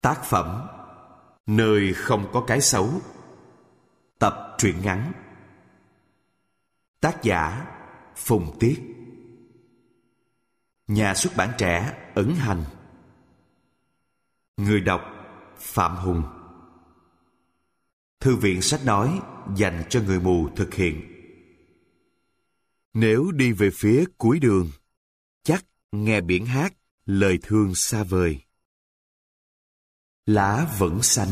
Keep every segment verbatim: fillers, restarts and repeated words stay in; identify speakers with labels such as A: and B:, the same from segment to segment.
A: Tác phẩm Nơi không có cái xấu. Tập truyện ngắn. Tác giả Phùng Tiết. Nhà xuất bản Trẻ ấn hành. Người đọc Phạm Hùng. Thư viện sách nói dành cho người mù thực hiện. Nếu đi về phía cuối đường, chắc nghe biển hát lời thương xa vời. Lá vẫn xanh.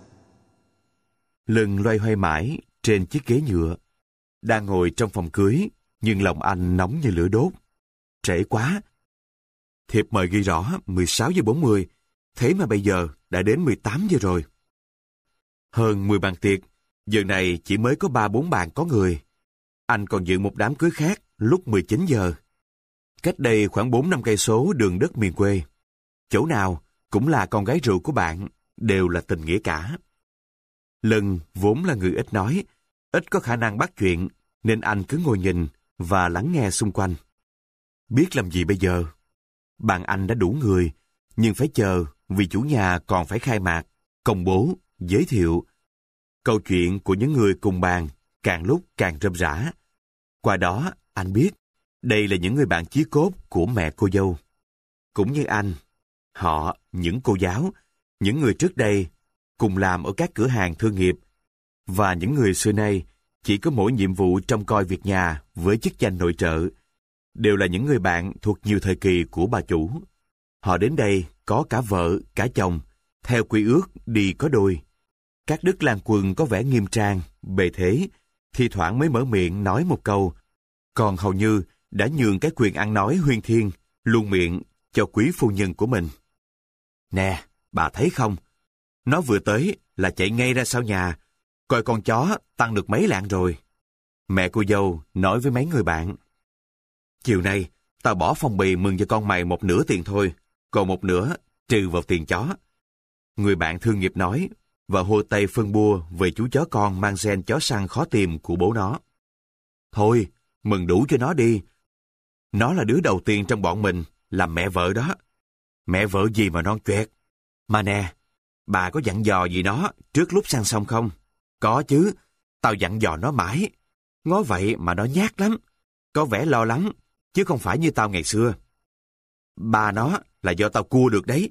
A: Lưng loay hoay mãi trên chiếc ghế nhựa. Đang ngồi trong phòng cưới, nhưng lòng anh nóng như lửa đốt. Trễ quá. Thiệp mời ghi rõ mười sáu giờ bốn mươi, thế mà bây giờ đã đến mười tám giờ rồi. Hơn mười bàn tiệc, giờ này chỉ mới có ba bốn bàn có người. Anh còn dự một đám cưới khác lúc mười chín giờ. Cách đây khoảng bốn năm cây số đường đất miền quê. Chỗ nào cũng là con gái rượu của bạn, đều là tình nghĩa cả. Lân vốn là người ít nói, ít có khả năng bắt chuyện, nên anh cứ ngồi nhìn và lắng nghe xung quanh. Biết làm gì bây giờ? Bàn anh đã đủ người, nhưng phải chờ vì chủ nhà còn phải khai mạc, công bố, giới thiệu. Câu chuyện của những người cùng bàn càng lúc càng rơm rã. Qua đó, anh biết đây là những người bạn chí cốt của mẹ cô dâu. Cũng như anh, họ, những cô giáo, những người trước đây cùng làm ở các cửa hàng thương nghiệp, và những người xưa nay chỉ có mỗi nhiệm vụ trông coi việc nhà với chức danh nội trợ, đều là những người bạn thuộc nhiều thời kỳ của bà chủ. Họ đến đây có cả vợ, cả chồng, theo quy ước đi có đôi. Các đức lang quân có vẻ nghiêm trang, bề thế, thi thoảng mới mở miệng nói một câu, còn hầu như đã nhường cái quyền ăn nói huyên thiên, luôn miệng cho quý phu nhân của mình. Nè, bà thấy không? Nó vừa tới là chạy ngay ra sau nhà, coi con chó tăng được mấy lạng rồi. Mẹ cô dâu nói với mấy người bạn. Chiều nay, tao bỏ phong bì mừng cho con mày một nửa tiền thôi, còn một nửa trừ vào tiền chó. Người bạn thương nghiệp nói, và hô tay phân bua về chú chó con mang gen chó săn khó tìm của bố nó. Thôi, mừng đủ cho nó đi. Nó là đứa đầu tiên trong bọn mình làm mẹ vợ đó. Mẹ vợ gì mà non choẹt. Mà nè, bà có dặn dò gì nó trước lúc sang xong không? Có chứ, tao dặn dò nó mãi. Ngó vậy mà nó nhát lắm. Có vẻ lo lắng, chứ không phải như tao ngày xưa. Bà nó là do tao cua được đấy.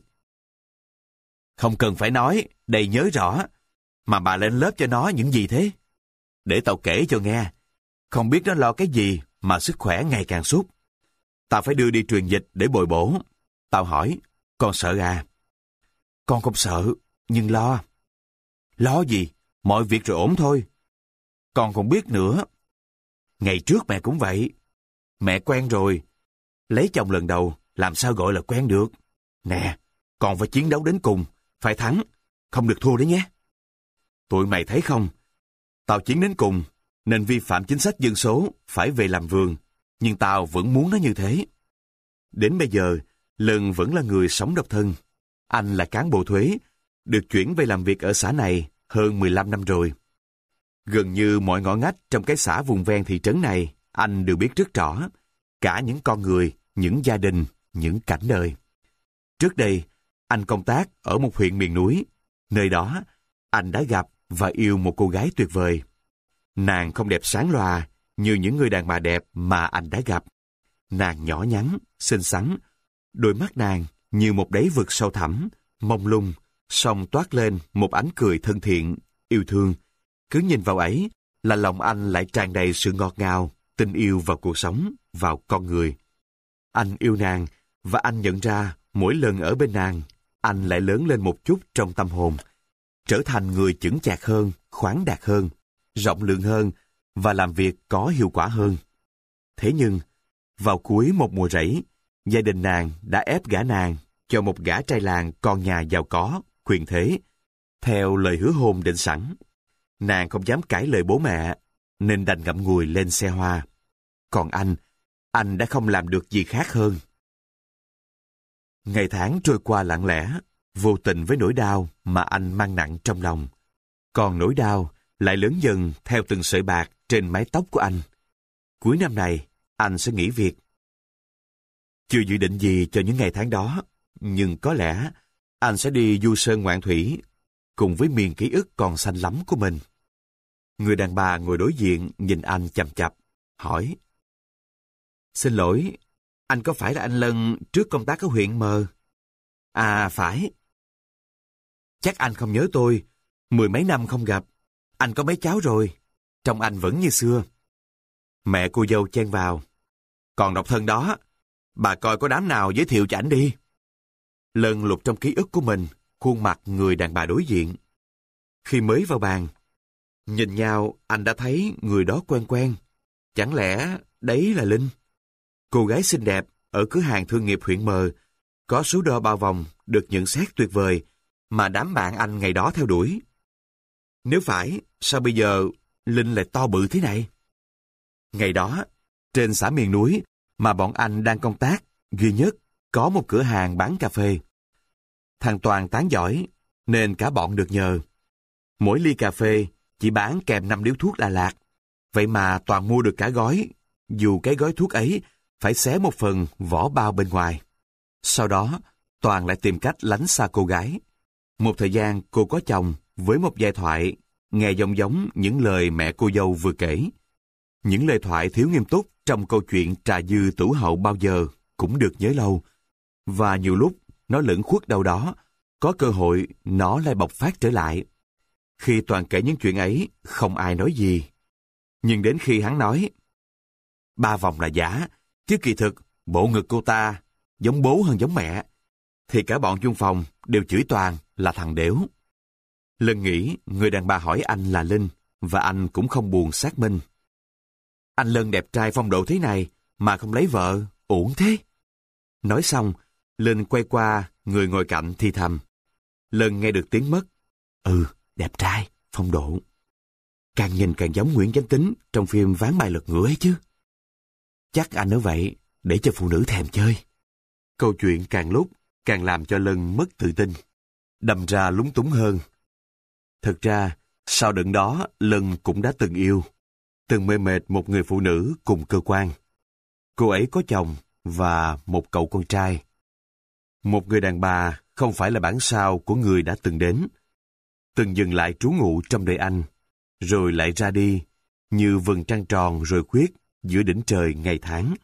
A: Không cần phải nói, đầy nhớ rõ. Mà bà lên lớp cho nó những gì thế? Để tao kể cho nghe. Không biết nó lo cái gì mà sức khỏe ngày càng sút. Tao phải đưa đi truyền dịch để bồi bổ. Tao hỏi, con sợ à? Con không sợ, nhưng lo. Lo gì? Mọi việc rồi ổn thôi. Con không biết nữa. Ngày trước mẹ cũng vậy. Mẹ quen rồi. Lấy chồng lần đầu, làm sao gọi là quen được? Nè, con phải chiến đấu đến cùng. Phải thắng, không được thua đấy nhé. Tụi mày thấy không? Tao chiến đến cùng, nên vi phạm chính sách dân số, phải về làm vườn. Nhưng tao vẫn muốn nó như thế. Đến bây giờ, Lân vẫn là người sống độc thân. Anh là cán bộ thuế, được chuyển về làm việc ở xã này hơn mười lăm năm rồi. Gần như mọi ngõ ngách trong cái xã vùng ven thị trấn này, anh đều biết rất rõ. Cả những con người, những gia đình, những cảnh đời. Trước đây, anh công tác ở một huyện miền núi. Nơi đó, anh đã gặp và yêu một cô gái tuyệt vời. Nàng không đẹp sáng loà như những người đàn bà đẹp mà anh đã gặp. Nàng nhỏ nhắn, xinh xắn. Đôi mắt nàng như một đáy vực sâu thẳm, mông lung, song toát lên một ánh cười thân thiện, yêu thương. Cứ nhìn vào ấy là lòng anh lại tràn đầy sự ngọt ngào, tình yêu vào cuộc sống, vào con người. Anh yêu nàng, và anh nhận ra mỗi lần ở bên nàng, anh lại lớn lên một chút trong tâm hồn, trở thành người chững chạc hơn, khoáng đạt hơn, rộng lượng hơn, và làm việc có hiệu quả hơn. Thế nhưng, vào cuối một mùa rẫy, gia đình nàng đã ép gả nàng cho một gã trai làng con nhà giàu có, quyền thế, theo lời hứa hôn định sẵn. Nàng không dám cãi lời bố mẹ, nên đành ngậm ngùi lên xe hoa. Còn anh, anh đã không làm được gì khác hơn. Ngày tháng trôi qua lặng lẽ, vô tình với nỗi đau mà anh mang nặng trong lòng. Còn nỗi đau lại lớn dần theo từng sợi bạc trên mái tóc của anh. Cuối năm này, anh sẽ nghỉ việc. Chưa dự định gì cho những ngày tháng đó, nhưng có lẽ anh sẽ đi du sơn ngoạn thủy, cùng với miền ký ức còn xanh lắm của mình. Người đàn bà ngồi đối diện nhìn anh chằm chằm, hỏi. Xin lỗi, anh có phải là anh Lân trước công tác ở huyện Mờ? À, phải. Chắc anh không nhớ tôi, mười mấy năm không gặp. Anh có mấy cháu rồi, trông anh vẫn như xưa. Mẹ cô dâu chen vào. Còn độc thân đó, bà coi có đám nào giới thiệu cho ảnh đi. Lân lục trong ký ức của mình, khuôn mặt người đàn bà đối diện. Khi mới vào bàn, nhìn nhau anh đã thấy người đó quen quen. Chẳng lẽ đấy là Linh? Cô gái xinh đẹp ở cửa hàng thương nghiệp huyện Mờ, có số đo bao vòng được nhận xét tuyệt vời mà đám bạn anh ngày đó theo đuổi. Nếu phải, sao bây giờ Linh lại to bự thế này? Ngày đó, trên xã miền núi mà bọn anh đang công tác, duy nhất có một cửa hàng bán cà phê. Thằng Toàn tán giỏi, nên cả bọn được nhờ. Mỗi ly cà phê chỉ bán kèm năm điếu thuốc Đà Lạt. Vậy mà Toàn mua được cả gói, dù cái gói thuốc ấy phải xé một phần vỏ bao bên ngoài. Sau đó, Toàn lại tìm cách lánh xa cô gái. Một thời gian cô có chồng với một giai thoại nghe giống giống những lời mẹ cô dâu vừa kể. Những lời thoại thiếu nghiêm túc trong câu chuyện trà dư tửu hậu bao giờ cũng được nhớ lâu. Và nhiều lúc nó lẫn khuất đâu đó, có cơ hội nó lại bộc phát trở lại. Khi Toàn kể những chuyện ấy, không ai nói gì. Nhưng đến khi hắn nói, ba vòng là giả, chứ kỳ thực bộ ngực cô ta giống bố hơn giống mẹ, thì cả bọn chung phòng đều chửi Toàn là thằng đểu. Lần nghĩ người đàn bà hỏi anh là Linh, và anh cũng không buồn xác minh. Anh Lân đẹp trai phong độ thế này mà không lấy vợ, uổng thế. Nói xong, Linh quay qua người ngồi cạnh thì thầm. Lân nghe được tiếng mất. Ừ, đẹp trai, phong độ. Càng nhìn càng giống Nguyễn Chánh Tín trong phim Ván bài lật ngửa ấy chứ. Chắc anh nói vậy để cho phụ nữ thèm chơi. Câu chuyện càng lúc càng làm cho Lân mất tự tin, đâm ra lúng túng hơn. Thật ra, sau đợt đó Lân cũng đã từng yêu, từng mê mệt một người phụ nữ cùng cơ quan. Cô ấy có chồng và một cậu con trai. Một người đàn bà không phải là bản sao của người đã từng đến, từng dừng lại trú ngụ trong đời anh, rồi lại ra đi, như vầng trăng tròn rồi khuyết giữa đỉnh trời ngày tháng.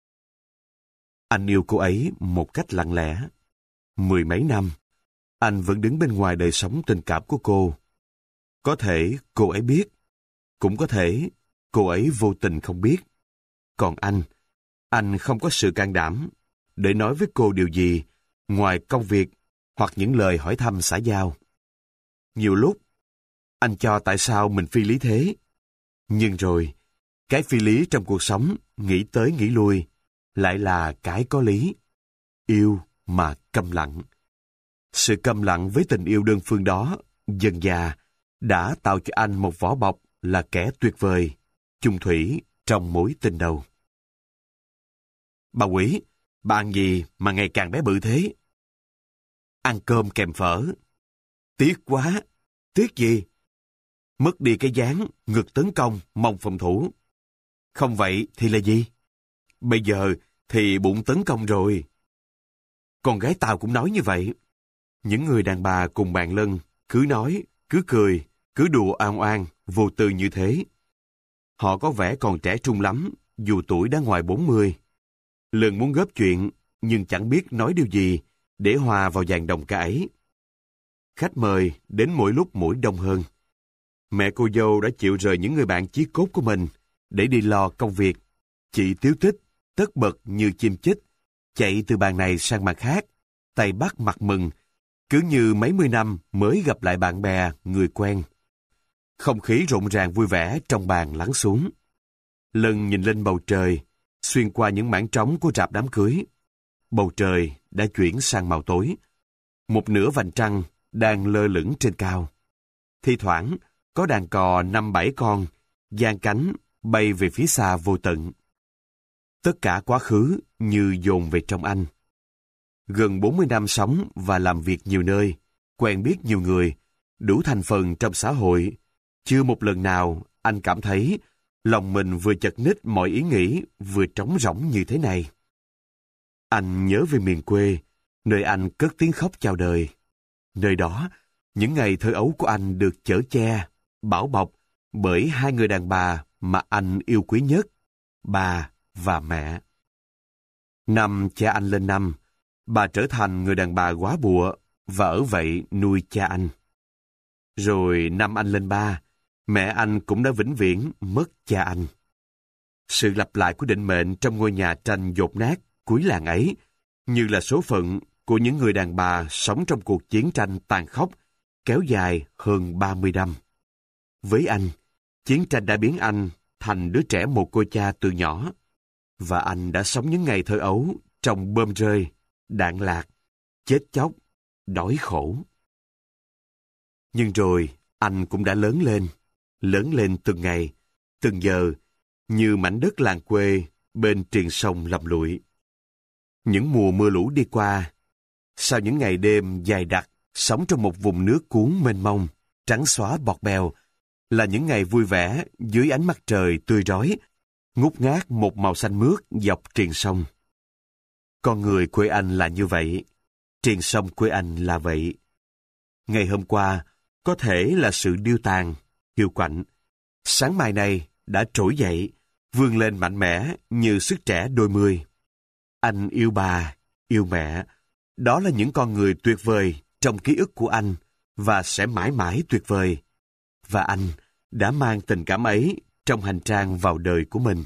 A: Anh yêu cô ấy một cách lặng lẽ. Mười mấy năm, anh vẫn đứng bên ngoài đời sống tình cảm của cô. Có thể cô ấy biết, cũng có thể cô ấy vô tình không biết. Còn anh, anh không có sự can đảm để nói với cô điều gì ngoài công việc hoặc những lời hỏi thăm xã giao. Nhiều lúc, anh cho tại sao mình phi lý thế. Nhưng rồi, cái phi lý trong cuộc sống nghĩ tới nghĩ lui lại là cái có lý. Yêu mà câm lặng. Sự câm lặng với tình yêu đơn phương đó dần dà đã tạo cho anh một vỏ bọc là kẻ tuyệt vời, chung thủy trong mối tình đầu. Bà Quỷ, bà ăn gì mà ngày càng bé bự thế? Ăn cơm kèm phở. Tiếc quá. Tiếc gì? Mất đi cái dáng, ngực tấn công, mông phòng thủ. Không vậy thì là gì? Bây giờ thì bụng tấn công rồi. Con gái tao cũng nói như vậy. Những người đàn bà cùng bạn Lân cứ nói, cứ cười, cứ đùa oan oan, vô tư như thế. Họ có vẻ còn trẻ trung lắm, dù tuổi đã ngoài bốn mươi. Lân muốn góp chuyện, nhưng chẳng biết nói điều gì để hòa vào dàn đồng ca ấy. Khách mời đến mỗi lúc mỗi đông hơn. Mẹ cô dâu đã chịu rời những người bạn chí cốt của mình để đi lo công việc. Chị Tiếu Tích, tất bật như chim chích, chạy từ bàn này sang bàn khác, tay bắt mặt mừng, cứ như mấy mươi năm mới gặp lại bạn bè, người quen. Không khí rộn ràng vui vẻ trong bàn lắng xuống. Lân nhìn lên bầu trời, xuyên qua những mảng trống của rạp đám cưới. Bầu trời đã chuyển sang màu tối. Một nửa vành trăng đang lơ lửng trên cao. Thi thoảng, có đàn cò năm bảy con, giang cánh, bay về phía xa vô tận. Tất cả quá khứ như dồn về trong anh. Gần bốn mươi năm sống và làm việc nhiều nơi, quen biết nhiều người, đủ thành phần trong xã hội. Chưa một lần nào anh cảm thấy lòng mình vừa chật ních mọi ý nghĩ, vừa trống rỗng như thế này. Anh nhớ về miền quê, nơi anh cất tiếng khóc chào đời. Nơi đó, những ngày thơ ấu của anh được chở che, bảo bọc bởi hai người đàn bà mà anh yêu quý nhất, bà và mẹ. Năm cha anh lên năm, bà trở thành người đàn bà góa bụa và ở vậy nuôi cha anh. Rồi năm anh lên ba, mẹ anh cũng đã vĩnh viễn mất cha anh. Sự lặp lại của định mệnh trong ngôi nhà tranh dột nát cuối làng ấy, như là số phận của những người đàn bà sống trong cuộc chiến tranh tàn khốc, kéo dài hơn ba mươi năm. Với anh, chiến tranh đã biến anh thành đứa trẻ mồ côi cha từ nhỏ, và anh đã sống những ngày thơ ấu trong bom rơi, đạn lạc, chết chóc, đói khổ. Nhưng rồi, anh cũng đã lớn lên, lớn lên từng ngày, từng giờ, như mảnh đất làng quê bên triền sông lầm lụi. Những mùa mưa lũ đi qua, sau những ngày đêm dài đặc, sống trong một vùng nước cuốn mênh mông, trắng xóa bọt bèo, là những ngày vui vẻ dưới ánh mặt trời tươi rói, ngút ngát một màu xanh mướt dọc triền sông. Con người quê anh là như vậy, triền sông quê anh là vậy. Ngày hôm qua, có thể là sự điêu tàn, hiu quạnh. Sáng mai này đã trỗi dậy, vươn lên mạnh mẽ như sức trẻ đôi mươi. Anh yêu bà, yêu mẹ. Đó là những con người tuyệt vời trong ký ức của anh và sẽ mãi mãi tuyệt vời. Và anh đã mang tình cảm ấy trong hành trang vào đời của mình.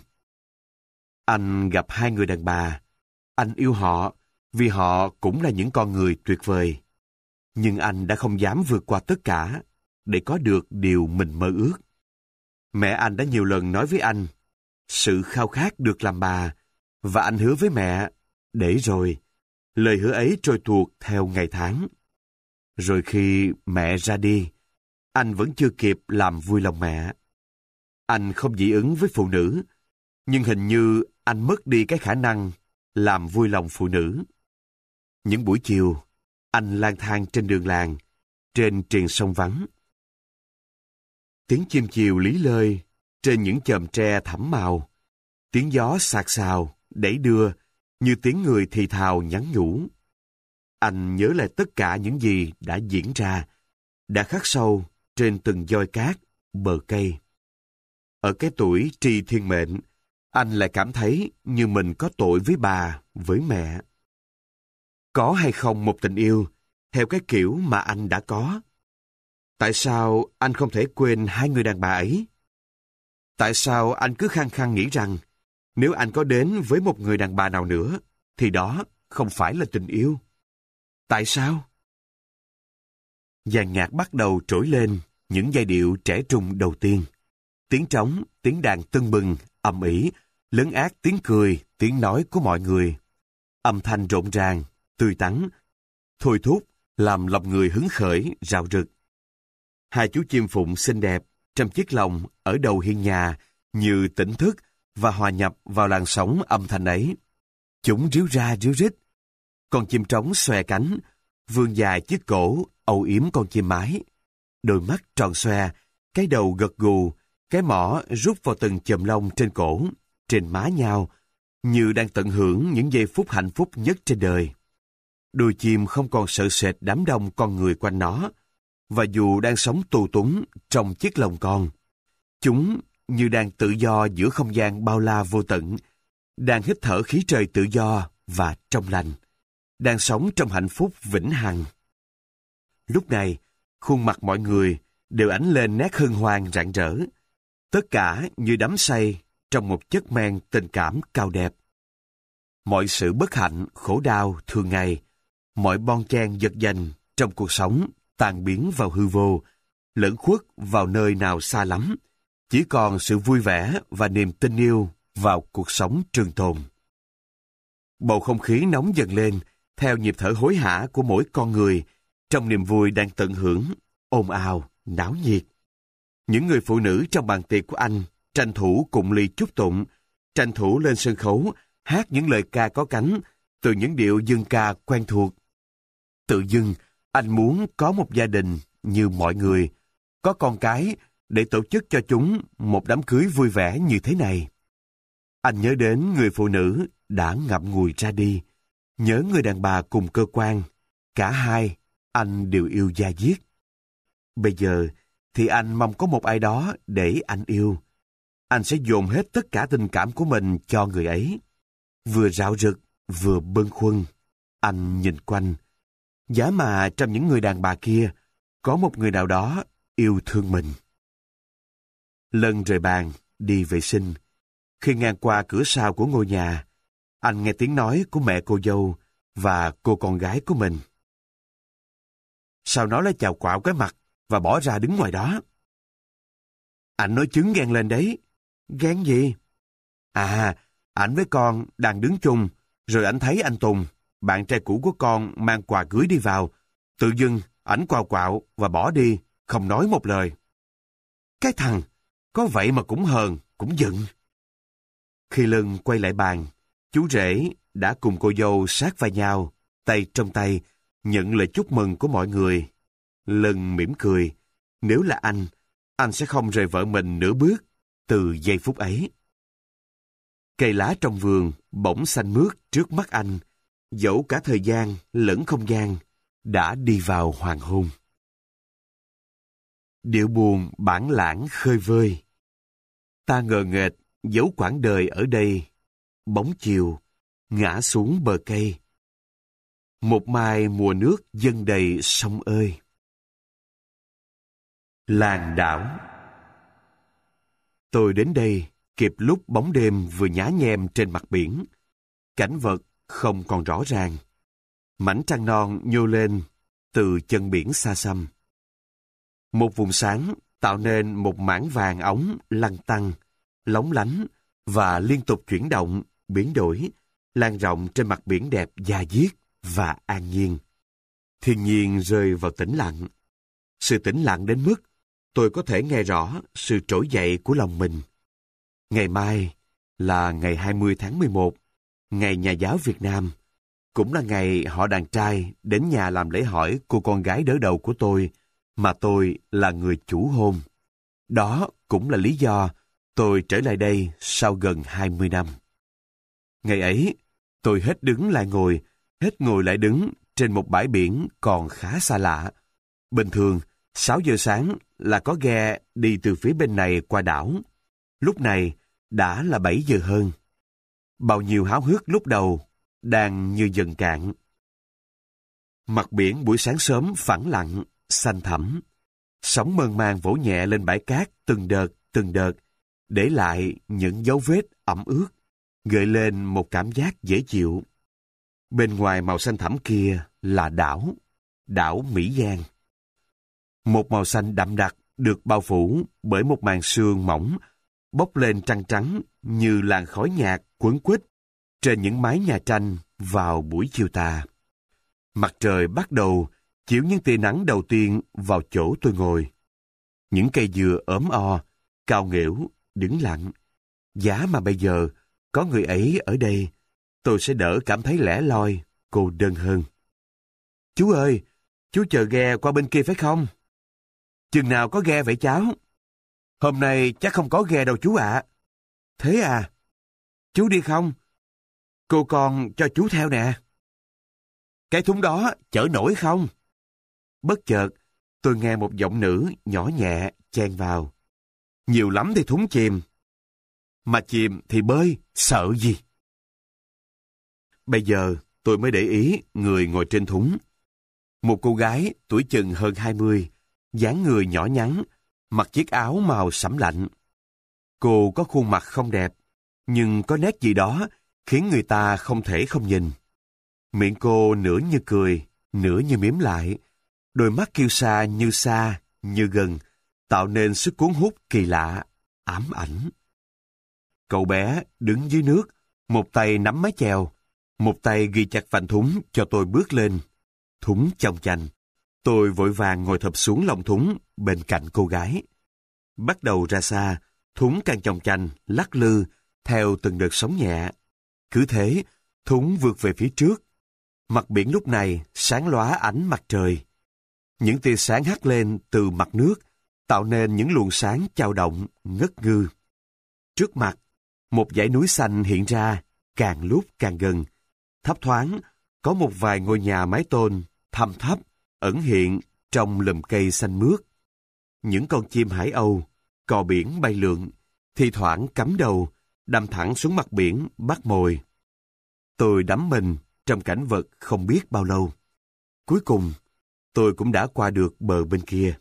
A: Anh gặp hai người đàn bà. Anh yêu họ vì họ cũng là những con người tuyệt vời. Nhưng anh đã không dám vượt qua tất cả để có được điều mình mơ ước. Mẹ anh đã nhiều lần nói với anh sự khao khát được làm bà, và anh hứa với mẹ, để rồi, lời hứa ấy trôi tuột theo ngày tháng. Rồi khi mẹ ra đi, anh vẫn chưa kịp làm vui lòng mẹ. Anh không dị ứng với phụ nữ, nhưng hình như anh mất đi cái khả năng làm vui lòng phụ nữ. Những buổi chiều, anh lang thang trên đường làng, trên triền sông vắng. Tiếng chim chiều lý lơi trên những chòm tre thẳm màu, tiếng gió xạc xào, đẩy đưa như tiếng người thì thào nhắn nhủ. Anh nhớ lại tất cả những gì đã diễn ra, đã khắc sâu trên từng doi cát, bờ cây. Ở cái tuổi tri thiên mệnh, anh lại cảm thấy như mình có tội với bà, với mẹ. Có hay không một tình yêu theo cái kiểu mà anh đã có? Tại sao anh không thể quên hai người đàn bà ấy? Tại sao anh cứ khăng khăng nghĩ rằng nếu anh có đến với một người đàn bà nào nữa, thì đó không phải là tình yêu? Tại sao? Dàn nhạc bắt đầu trỗi lên những giai điệu trẻ trung đầu tiên. Tiếng trống, tiếng đàn tưng bừng, ầm ĩ, lấn át tiếng cười, tiếng nói của mọi người. Âm thanh rộn ràng, tươi tắn, thôi thúc, làm lòng người hứng khởi, rạo rực. Hai chú chim phụng xinh đẹp trong chiếc lồng ở đầu hiên nhà như tỉnh thức và hòa nhập vào làn sóng âm thanh ấy. Chúng ríu ra ríu rít. Con chim trống xòe cánh, vươn dài chiếc cổ âu yếm con chim mái. Đôi mắt tròn xoe, cái đầu gật gù, cái mỏ rút vào từng chòm lông trên cổ, trên má nhau, như đang tận hưởng những giây phút hạnh phúc nhất trên đời. Đôi chim không còn sợ sệt đám đông con người quanh nó, và dù đang sống tù túng trong chiếc lồng con, chúng như đang tự do giữa không gian bao la vô tận, đang hít thở khí trời tự do và trong lành, đang sống trong hạnh phúc vĩnh hằng. Lúc này, khuôn mặt mọi người đều ánh lên nét hân hoan rạng rỡ, tất cả như đắm say trong một chất men tình cảm cao đẹp. Mọi sự bất hạnh, khổ đau thường ngày, mọi bon chen giật giành trong cuộc sống tan biến vào hư vô, lẫn khuất vào nơi nào xa lắm, chỉ còn sự vui vẻ và niềm tin yêu vào cuộc sống trường tồn. Bầu không khí nóng dần lên theo nhịp thở hối hả của mỗi con người trong niềm vui đang tận hưởng, ồn ào, náo nhiệt. Những người phụ nữ trong bàn tiệc của anh tranh thủ cụng ly chúc tụng, tranh thủ lên sân khấu hát những lời ca có cánh từ những điệu dân ca quen thuộc. Tự dưng, anh muốn có một gia đình như mọi người, có con cái để tổ chức cho chúng một đám cưới vui vẻ như thế này. Anh nhớ đến người phụ nữ đã ngậm ngùi ra đi, nhớ người đàn bà cùng cơ quan, cả hai anh đều yêu da diết. Bây giờ thì anh mong có một ai đó để anh yêu. Anh sẽ dồn hết tất cả tình cảm của mình cho người ấy. Vừa rạo rực, vừa bâng khuâng, anh nhìn quanh. Giá mà trong những người đàn bà kia, có một người nào đó yêu thương mình. Lân rời bàn, đi vệ sinh. Khi ngang qua cửa sau của ngôi nhà, anh nghe tiếng nói của mẹ cô dâu và cô con gái của mình. Sao nó lại chào quạo cái mặt và bỏ ra đứng ngoài đó? Anh nói chứng ghen lên đấy. Ghen gì? À, ảnh với con đang đứng chung, rồi ảnh thấy anh Tùng, bạn trai cũ của con, mang quà cưới đi vào. Tự dưng, ảnh quào quạo và bỏ đi, không nói một lời. Cái thằng, có vậy mà cũng hờn, cũng giận. Khi Lân quay lại bàn, chú rể đã cùng cô dâu sát vai nhau, tay trong tay, nhận lời chúc mừng của mọi người. Lân mỉm cười. Nếu là anh, anh sẽ không rời vợ mình nửa bước từ giây phút ấy. Cây lá trong vườn bỗng xanh mướt trước mắt anh, dẫu cả thời gian lẫn không gian đã đi vào hoàng hôn. Điệu buồn bản lãng khơi vơi. Ta ngờ nghệch dấu quãng đời ở đây, bóng chiều ngã xuống bờ cây. Một mai mùa nước dâng đầy sông ơi. Làng đảo. Tôi đến đây kịp lúc bóng đêm vừa nhá nhem trên mặt biển. Cảnh vật không còn rõ ràng. Mảnh trăng non nhô lên từ chân biển xa xăm. Một vùng sáng tạo nên một mảng vàng óng lăn tăn, lóng lánh và liên tục chuyển động, biến đổi, lan rộng trên mặt biển đẹp da diết và an nhiên. Thiên nhiên rơi vào tĩnh lặng. Sự tĩnh lặng đến mức tôi có thể nghe rõ sự trỗi dậy của lòng mình. Ngày mai là ngày hai mươi tháng mười một, ngày Nhà giáo Việt Nam. Cũng là ngày họ đàn trai đến nhà làm lễ hỏi cô con gái đỡ đầu của tôi, mà tôi là người chủ hôn. Đó cũng là lý do tôi trở lại đây sau gần hai mươi năm. Ngày ấy, tôi hết đứng lại ngồi, hết ngồi lại đứng trên một bãi biển còn khá xa lạ. Bình thường, sáu giờ sáng là có ghe đi từ phía bên này qua đảo. Lúc này đã là bảy giờ hơn. Bao nhiêu háo hức lúc đầu đang như dần cạn. Mặt biển buổi sáng sớm phẳng lặng, xanh thẳm. Sóng mơn man vỗ nhẹ lên bãi cát từng đợt, từng đợt, để lại những dấu vết ẩm ướt, gợi lên một cảm giác dễ chịu. Bên ngoài màu xanh thẳm kia là đảo, đảo Mỹ Giang. Một màu xanh đậm đặc được bao phủ bởi một màn sương mỏng, bốc lên trăng trắng như làn khói nhạt quấn quýt trên những mái nhà tranh vào buổi chiều tà. Mặt trời bắt đầu chiếu những tia nắng đầu tiên vào chỗ tôi ngồi. Những cây dừa ốm o, cao nghễu, đứng lặng. Giá mà bây giờ có người ấy ở đây, tôi sẽ đỡ cảm thấy lẻ loi, cô đơn hơn. Chú ơi, chú chờ ghe qua bên kia phải không? Chừng nào có ghe vậy cháu? Hôm nay chắc không có ghe đâu chú ạ. Thế à? Chú đi không? Cô con cho chú theo nè. Cái thúng đó chở nổi không? Bất chợt, tôi nghe một giọng nữ nhỏ nhẹ chen vào. Nhiều lắm thì thúng chìm. Mà chìm thì bơi, sợ gì? Bây giờ tôi mới để ý người ngồi trên thúng. Một cô gái tuổi chừng hơn hai mươi, dáng người nhỏ nhắn, mặc chiếc áo màu sẫm lạnh. Cô có khuôn mặt không đẹp, nhưng có nét gì đó khiến người ta không thể không nhìn. Miệng cô nửa như cười, nửa như mím lại. Đôi mắt kiêu sa như xa, như gần, tạo nên sức cuốn hút kỳ lạ, ám ảnh. Cậu bé đứng dưới nước, một tay nắm mái chèo, một tay ghi chặt vành thúng cho tôi bước lên. Thúng chông chành. Tôi vội vàng ngồi thụp xuống lòng thúng bên cạnh cô gái. Bắt đầu ra xa, thúng càng chông chành, lắc lư, theo từng đợt sóng nhẹ. Cứ thế, thúng vượt về phía trước. Mặt biển lúc này sáng lóa ánh mặt trời. Những tia sáng hắt lên từ mặt nước, tạo nên những luồng sáng chao động, ngất ngư. Trước mặt, một dãy núi xanh hiện ra, càng lúc càng gần. Thấp thoáng, có một vài ngôi nhà mái tôn, thăm thấp, ẩn hiện trong lùm cây xanh mướt. Những con chim hải âu, cò biển bay lượn, thi thoảng cắm đầu, đâm thẳng xuống mặt biển bắt mồi. Tôi đắm mình trong cảnh vật không biết bao lâu. Cuối cùng, tôi cũng đã qua được bờ bên kia.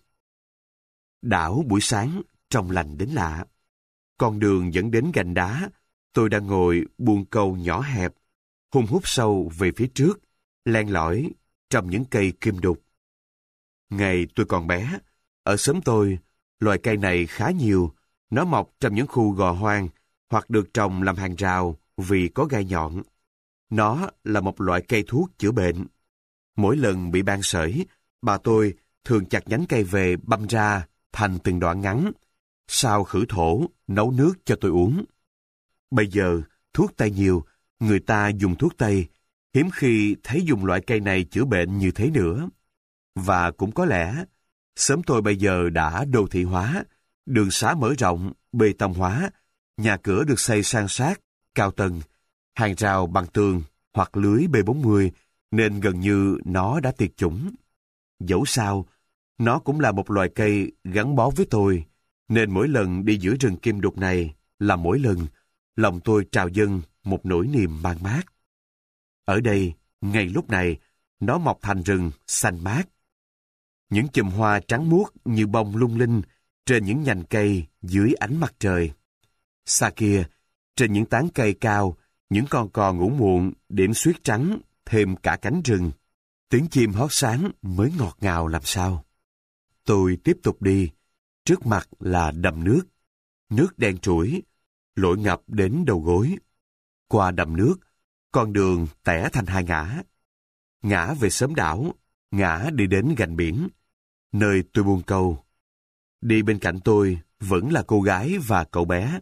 A: Đảo buổi sáng trong lành đến lạ. Con đường dẫn đến gành đá, tôi đang ngồi buông câu nhỏ hẹp, hun hút sâu về phía trước, len lỏi trong những cây kim đục. Ngày tôi còn bé, ở xóm tôi, loài cây này khá nhiều, nó mọc trong những khu gò hoang hoặc được trồng làm hàng rào vì có gai nhọn. Nó là một loại cây thuốc chữa bệnh. Mỗi lần bị ban sởi, bà tôi thường chặt nhánh cây về băm ra thành từng đoạn ngắn, sau khử thổ, nấu nước cho tôi uống. Bây giờ, thuốc tây nhiều, người ta dùng thuốc tây, hiếm khi thấy dùng loại cây này chữa bệnh như thế nữa. Và cũng có lẽ, xóm tôi bây giờ đã đô thị hóa, đường xá mở rộng, bê tông hóa, nhà cửa được xây san sát, cao tầng, hàng rào bằng tường hoặc lưới B bốn mươi, nên gần như nó đã tuyệt chủng. Dẫu sao, nó cũng là một loài cây gắn bó với tôi, nên mỗi lần đi giữa rừng kim đục này là mỗi lần lòng tôi trào dâng một nỗi niềm man mát. Ở đây, ngay lúc này, nó mọc thành rừng xanh mát. Những chùm hoa trắng muốt như bông lung linh trên những nhành cây dưới ánh mặt trời. Xa kia, trên những tán cây cao, những con cò ngủ muộn điểm xuyết trắng thêm cả cánh rừng. Tiếng chim hót sáng mới ngọt ngào làm sao. Tôi tiếp tục đi. Trước mặt là đầm nước. Nước đen trũi, lội ngập đến đầu gối. Qua đầm nước, con đường tẻ thành hai ngã. Ngã về xóm đảo, ngã đi đến gành biển, nơi tôi buông câu. Đi bên cạnh tôi vẫn là cô gái và cậu bé.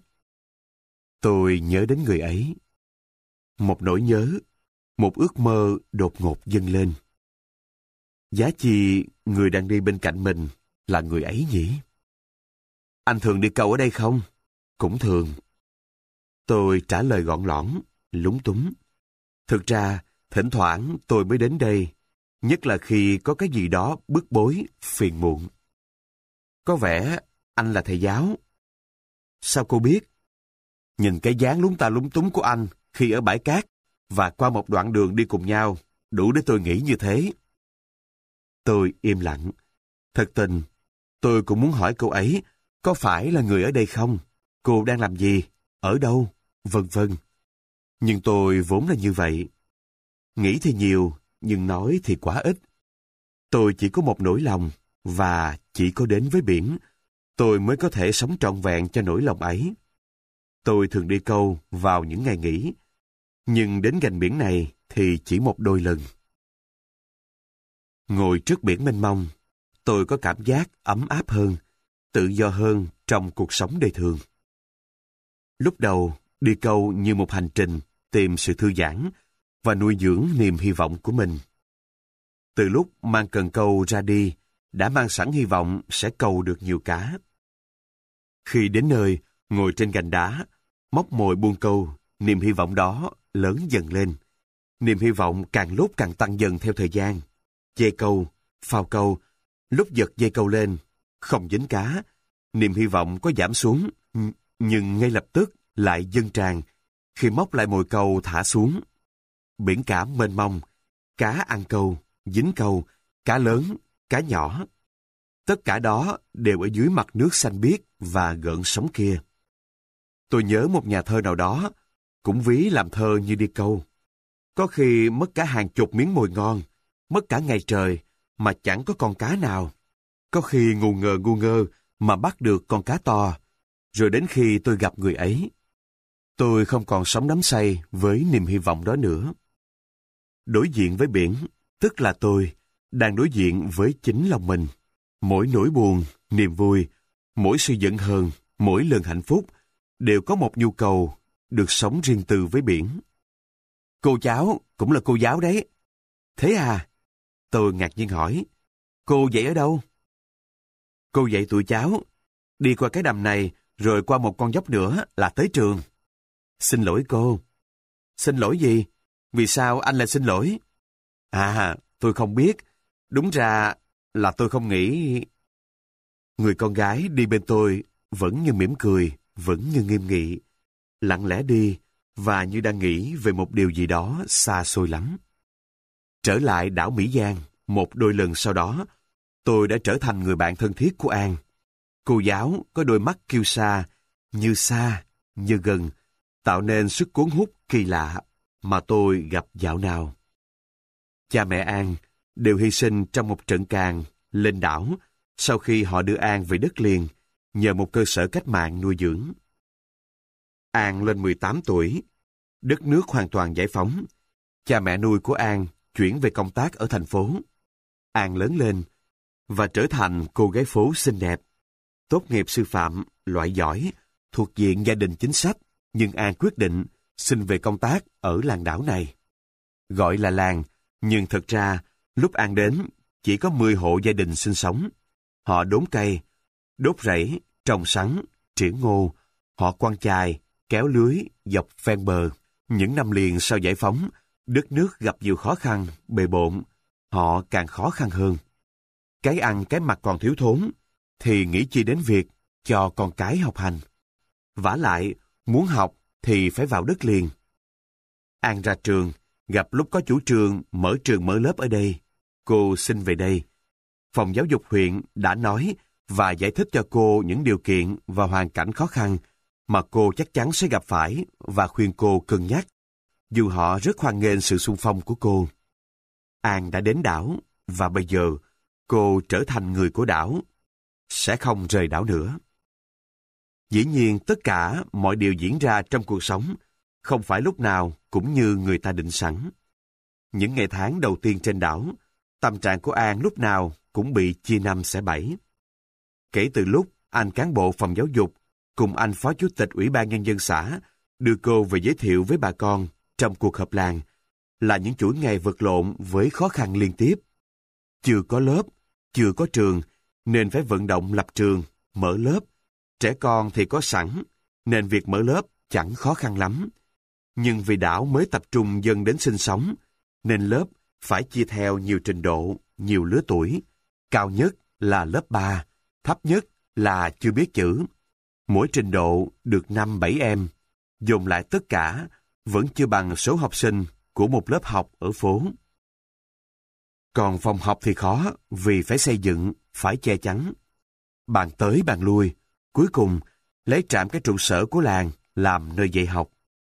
A: Tôi nhớ đến người ấy. Một nỗi nhớ, một ước mơ đột ngột dâng lên. Giá chi người đang đi bên cạnh mình là người ấy nhỉ? Anh thường đi câu ở đây không? Cũng thường. Tôi trả lời gọn lõn, lúng túng. Thực ra, thỉnh thoảng tôi mới đến đây, nhất là khi có cái gì đó bức bối, phiền muộn. Có vẻ anh là thầy giáo. Sao cô biết? Nhìn cái dáng lúng ta lúng túng của anh khi ở bãi cát và qua một đoạn đường đi cùng nhau, đủ để tôi nghĩ như thế. Tôi im lặng. Thật tình, tôi cũng muốn hỏi cô ấy có phải là người ở đây không? Cô đang làm gì? Ở đâu? Vân vân. Nhưng tôi vốn là như vậy. Nghĩ thì nhiều, nhưng nói thì quá ít. Tôi chỉ có một nỗi lòng, và chỉ có đến với biển, tôi mới có thể sống trọn vẹn cho nỗi lòng ấy. Tôi thường đi câu vào những ngày nghỉ, nhưng đến gành biển này thì chỉ một đôi lần. Ngồi trước biển mênh mông, tôi có cảm giác ấm áp hơn, tự do hơn trong cuộc sống đời thường. Lúc đầu, đi câu như một hành trình tìm sự thư giãn và nuôi dưỡng niềm hy vọng của mình. Từ lúc mang cần câu ra đi, đã mang sẵn hy vọng sẽ câu được nhiều cá. Khi đến nơi, ngồi trên gành đá, móc mồi buông câu, niềm hy vọng đó lớn dần lên. Niềm hy vọng càng lúc càng tăng dần theo thời gian. Dây câu, phao câu, lúc giật dây câu lên, không dính cá. Niềm hy vọng có giảm xuống, nhưng ngay lập tức lại dâng tràn khi móc lại mồi câu thả xuống. Biển cả mênh mông, cá ăn câu, dính câu, cá lớn, cá nhỏ. Tất cả đó đều ở dưới mặt nước xanh biếc và gợn sóng kia. Tôi nhớ một nhà thơ nào đó, cũng ví làm thơ như đi câu. Có khi mất cả hàng chục miếng mồi ngon, mất cả ngày trời mà chẳng có con cá nào. Có khi ngu ngơ ngu ngơ mà bắt được con cá to. Rồi đến khi tôi gặp người ấy, tôi không còn sống đắm say với niềm hy vọng đó nữa. Đối diện với biển, tức là tôi đang đối diện với chính lòng mình. Mỗi nỗi buồn, niềm vui, mỗi sự giận hờn, mỗi lần hạnh phúc đều có một nhu cầu được sống riêng tư với biển. Cô cháu cũng là cô giáo đấy. Thế à? Tôi ngạc nhiên hỏi. Cô dạy ở đâu? Cô dạy tụi cháu. Đi qua cái đầm này rồi qua một con dốc nữa là tới trường. Xin lỗi cô. Xin lỗi gì? Vì sao anh lại xin lỗi? À, tôi không biết. Đúng ra là tôi không nghĩ... Người con gái đi bên tôi vẫn như mỉm cười, vẫn như nghiêm nghị, lặng lẽ đi và như đang nghĩ về một điều gì đó xa xôi lắm. Trở lại đảo Mỹ Giang, một đôi lần sau đó, tôi đã trở thành người bạn thân thiết của An. Cô giáo có đôi mắt kiêu sa, như xa, như gần, tạo nên sức cuốn hút kỳ lạ mà tôi gặp dạo nào. Cha mẹ An đều hy sinh trong một trận càn lên đảo sau khi họ đưa An về đất liền nhờ một cơ sở cách mạng nuôi dưỡng. An lên mười tám tuổi, đất nước hoàn toàn giải phóng. Cha mẹ nuôi của An chuyển về công tác ở thành phố. An lớn lên và trở thành cô gái phố xinh đẹp. Tốt nghiệp sư phạm, loại giỏi, thuộc diện gia đình chính sách, nhưng An quyết định xin về công tác ở làng đảo này. Gọi là làng, nhưng thật ra lúc An đến chỉ có mười hộ gia đình sinh sống. Họ đốn cây, đốt rẫy, trồng sắn, trĩu ngô. Họ quăng chài, kéo lưới dọc ven bờ. Những năm liền sau giải phóng, đất nước gặp nhiều khó khăn, bề bộn. Họ càng khó khăn hơn. Cái ăn cái mặc còn thiếu thốn, thì nghĩ chi đến việc cho con cái học hành. Vả lại, muốn học thì phải vào đất liền. An ra trường, gặp lúc có chủ trương mở trường mở lớp ở đây. Cô xin về đây. Phòng giáo dục huyện đã nói và giải thích cho cô những điều kiện và hoàn cảnh khó khăn mà cô chắc chắn sẽ gặp phải và khuyên cô cân nhắc, dù họ rất hoan nghênh sự xung phong của cô. An đã đến đảo và bây giờ cô trở thành người của đảo, sẽ không rời đảo nữa. Dĩ nhiên tất cả mọi điều diễn ra trong cuộc sống không phải lúc nào cũng như người ta định sẵn. Những ngày tháng đầu tiên trên đảo, tâm trạng của An lúc nào cũng bị chia năm xẻ bảy. Kể từ lúc anh cán bộ phòng giáo dục cùng anh phó chủ tịch ủy ban nhân dân xã đưa cô về giới thiệu với bà con trong cuộc họp làng, là những chuỗi ngày vật lộn với khó khăn liên tiếp. Chưa có lớp, chưa có trường, nên phải vận động lập trường, mở lớp. Trẻ con thì có sẵn, nên việc mở lớp chẳng khó khăn lắm. Nhưng vì đảo mới tập trung dân đến sinh sống, nên lớp phải chia theo nhiều trình độ, nhiều lứa tuổi. Cao nhất là lớp ba, thấp nhất là chưa biết chữ. Mỗi trình độ được năm bảy em, dồn lại tất cả vẫn chưa bằng số học sinh của một lớp học ở phố. Còn phòng học thì khó vì phải xây dựng, phải che chắn. Bàn tới bàn lui, cuối cùng lấy trạm cái trụ sở của làng làm nơi dạy học.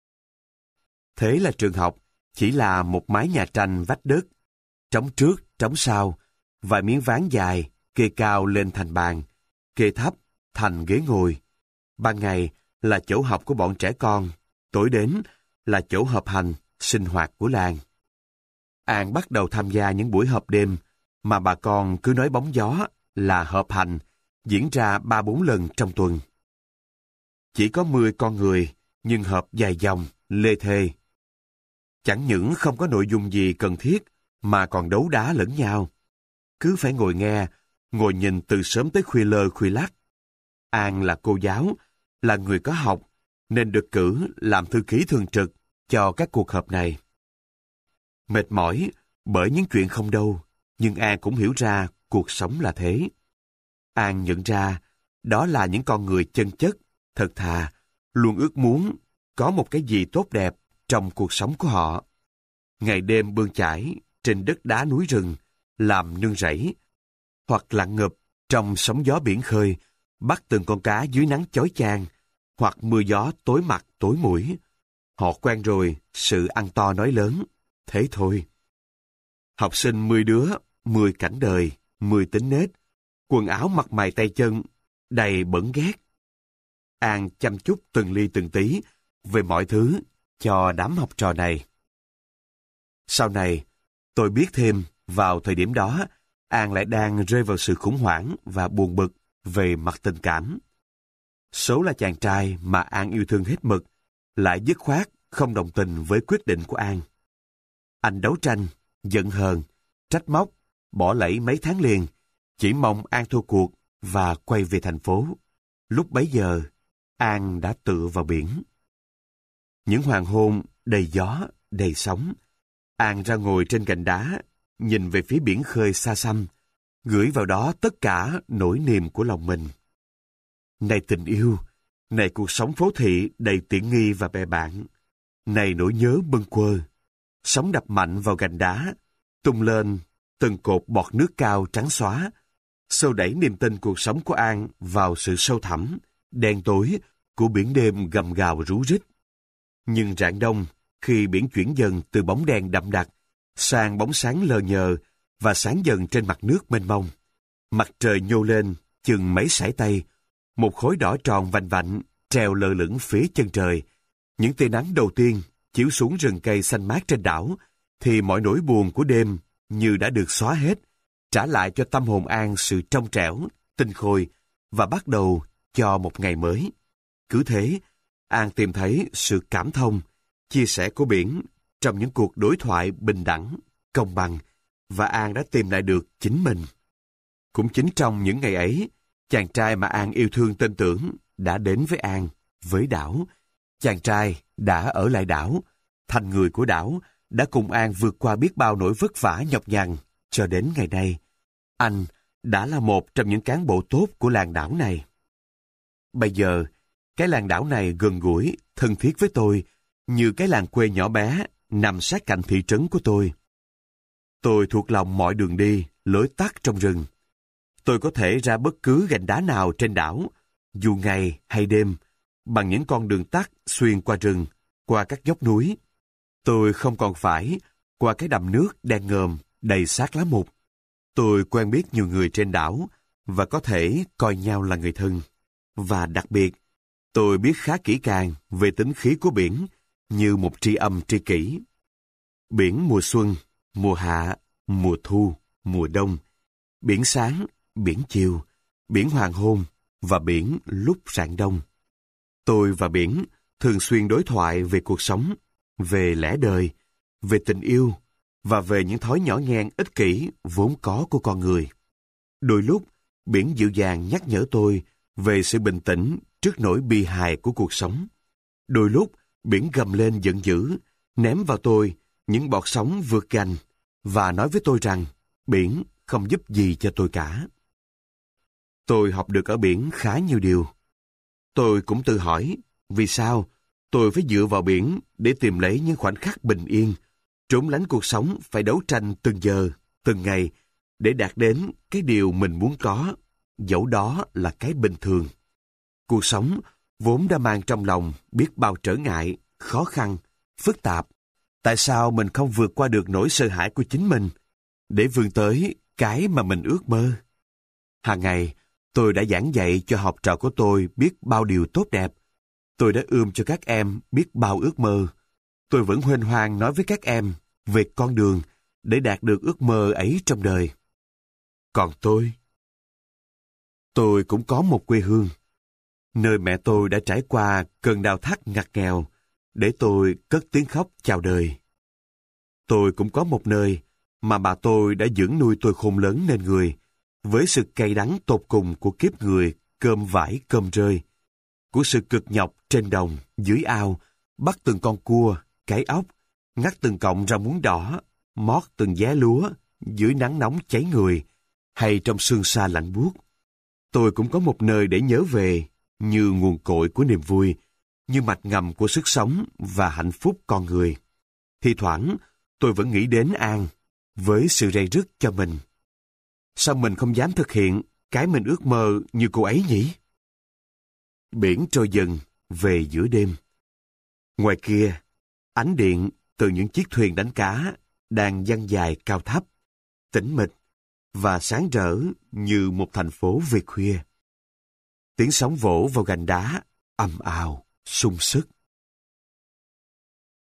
A: Thế là trường học chỉ là một mái nhà tranh vách đất, trống trước, trống sau, vài miếng ván dài kê cao lên thành bàn, kê thấp thành ghế ngồi. Ban ngày là chỗ học của bọn trẻ con, tối đến là chỗ họp hành, sinh hoạt của làng. An bắt đầu tham gia những buổi họp đêm mà bà con cứ nói bóng gió là họp hành, diễn ra ba bốn lần trong tuần. Chỉ có mười con người, nhưng họp dài dòng, lê thê. Chẳng những không có nội dung gì cần thiết, mà còn đấu đá lẫn nhau. Cứ phải ngồi nghe, ngồi nhìn từ sớm tới khuya lơ khuya lắc. An là cô giáo, là người có học, nên được cử làm thư ký thường trực cho các cuộc họp này. Mệt mỏi bởi những chuyện không đâu, nhưng An cũng hiểu ra cuộc sống là thế. An nhận ra đó là những con người chân chất, thật thà, luôn ước muốn có một cái gì tốt đẹp trong cuộc sống của họ. Ngày đêm bươn chải trên đất đá núi rừng, làm nương rẫy, hoặc lặn ngập trong sóng gió biển khơi, bắt từng con cá dưới nắng chói chang, hoặc mưa gió tối mặt tối mũi. Họ quen rồi sự ăn to nói lớn, thế thôi. Học sinh mười đứa, mười cảnh đời, mười tính nết, quần áo mặt mày tay chân, đầy bẩn ghét. An chăm chút từng ly từng tí về mọi thứ cho đám học trò này. Sau này, tôi biết thêm vào thời điểm đó, An lại đang rơi vào sự khủng hoảng và buồn bực về mặt tình cảm. Số là chàng trai mà An yêu thương hết mực, lại dứt khoát không đồng tình với quyết định của An. Anh đấu tranh, giận hờn, trách móc, bỏ lẫy mấy tháng liền, chỉ mong An thua cuộc và quay về thành phố. Lúc bấy giờ, An đã tựa vào biển. Những hoàng hôn đầy gió, đầy sóng. An ra ngồi trên gành đá, nhìn về phía biển khơi xa xăm, gửi vào đó tất cả nỗi niềm của lòng mình. Này tình yêu, này cuộc sống phố thị đầy tiện nghi và bè bạn, này nỗi nhớ bâng quơ, sóng đập mạnh vào gành đá, tung lên từng cột bọt nước cao trắng xóa, xô đẩy niềm tin cuộc sống của An vào sự sâu thẳm, đen tối của biển đêm gầm gào rú rít. Nhưng rạng đông, khi biển chuyển dần từ bóng đen đậm đặc sang bóng sáng lờ nhờ và sáng dần trên mặt nước mênh mông, mặt trời nhô lên chừng mấy sải tay, một khối đỏ tròn vành vạnh treo lơ lửng phía chân trời. Những tia nắng đầu tiên chiếu xuống rừng cây xanh mát trên đảo, thì mọi nỗi buồn của đêm như đã được xóa hết, trả lại cho tâm hồn An sự trong trẻo, tinh khôi và bắt đầu cho một ngày mới. Cứ thế, An tìm thấy sự cảm thông, chia sẻ của biển trong những cuộc đối thoại bình đẳng, công bằng, và An đã tìm lại được chính mình. Cũng chính trong những ngày ấy, chàng trai mà An yêu thương tin tưởng đã đến với An, với đảo. Chàng trai đã ở lại đảo, thành người của đảo, đã cùng An vượt qua biết bao nỗi vất vả nhọc nhằn cho đến ngày nay. Anh đã là một trong những cán bộ tốt của làng đảo này. Bây giờ, cái làng đảo này gần gũi, thân thiết với tôi, như cái làng quê nhỏ bé nằm sát cạnh thị trấn của tôi. Tôi thuộc lòng mọi đường đi, lối tắt trong rừng. Tôi có thể ra bất cứ gành đá nào trên đảo, dù ngày hay đêm, bằng những con đường tắt xuyên qua rừng, qua các dốc núi. Tôi không còn phải qua cái đầm nước đen ngòm đầy xác lá mục. Tôi quen biết nhiều người trên đảo và có thể coi nhau là người thân. Và đặc biệt, tôi biết khá kỹ càng về tính khí của biển, như một tri âm tri kỷ. Biển mùa xuân, mùa hạ, mùa thu, mùa đông, biển sáng, biển chiều, biển hoàng hôn và biển lúc rạng đông. Tôi và biển thường xuyên đối thoại về cuộc sống, về lẽ đời, về tình yêu và về những thói nhỏ nhen ích kỷ vốn có của con người. Đôi lúc, biển dịu dàng nhắc nhở tôi về sự bình tĩnh trước nỗi bi hài của cuộc sống. Đôi lúc, biển gầm lên giận dữ, ném vào tôi những bọt sóng vượt gành và nói với tôi rằng biển không giúp gì cho tôi cả. Tôi học được ở biển khá nhiều điều. Tôi cũng tự hỏi vì sao tôi phải dựa vào biển để tìm lấy những khoảnh khắc bình yên, trốn lánh cuộc sống phải đấu tranh từng giờ, từng ngày để đạt đến cái điều mình muốn có, dẫu đó là cái bình thường. Cuộc sống vốn đã mang trong lòng biết bao trở ngại, khó khăn, phức tạp. Tại sao mình không vượt qua được nỗi sợ hãi của chính mình để vươn tới cái mà mình ước mơ? Hàng ngày, tôi đã giảng dạy cho học trò của tôi biết bao điều tốt đẹp. Tôi đã ươm cho các em biết bao ước mơ. Tôi vẫn huênh hoang nói với các em về con đường để đạt được ước mơ ấy trong đời. Còn tôi, tôi cũng có một quê hương, nơi mẹ tôi đã trải qua cơn đau thắt ngặt nghèo để tôi cất tiếng khóc chào đời. Tôi cũng có một nơi mà bà tôi đã dưỡng nuôi tôi khôn lớn nên người, với sự cay đắng tột cùng của kiếp người cơm vải cơm rơi, của sự cực nhọc trên đồng, dưới ao, bắt từng con cua, cái ốc, ngắt từng cọng rau muống đỏ, mót từng vé lúa, dưới nắng nóng cháy người, hay trong sương sa lạnh buốt. Tôi cũng có một nơi để nhớ về, như nguồn cội của niềm vui, như mạch ngầm của sức sống và hạnh phúc con người. Thì thoảng, tôi vẫn nghĩ đến An, với sự ray rứt cho mình. Sao mình không dám thực hiện cái mình ước mơ như cô ấy nhỉ? Biển trôi dần về giữa đêm. Ngoài kia, ánh điện từ những chiếc thuyền đánh cá đang dang dài cao thấp, tĩnh mịch và sáng rỡ như một thành phố về khuya. Tiếng sóng vỗ vào gành đá ầm ào, sung sức.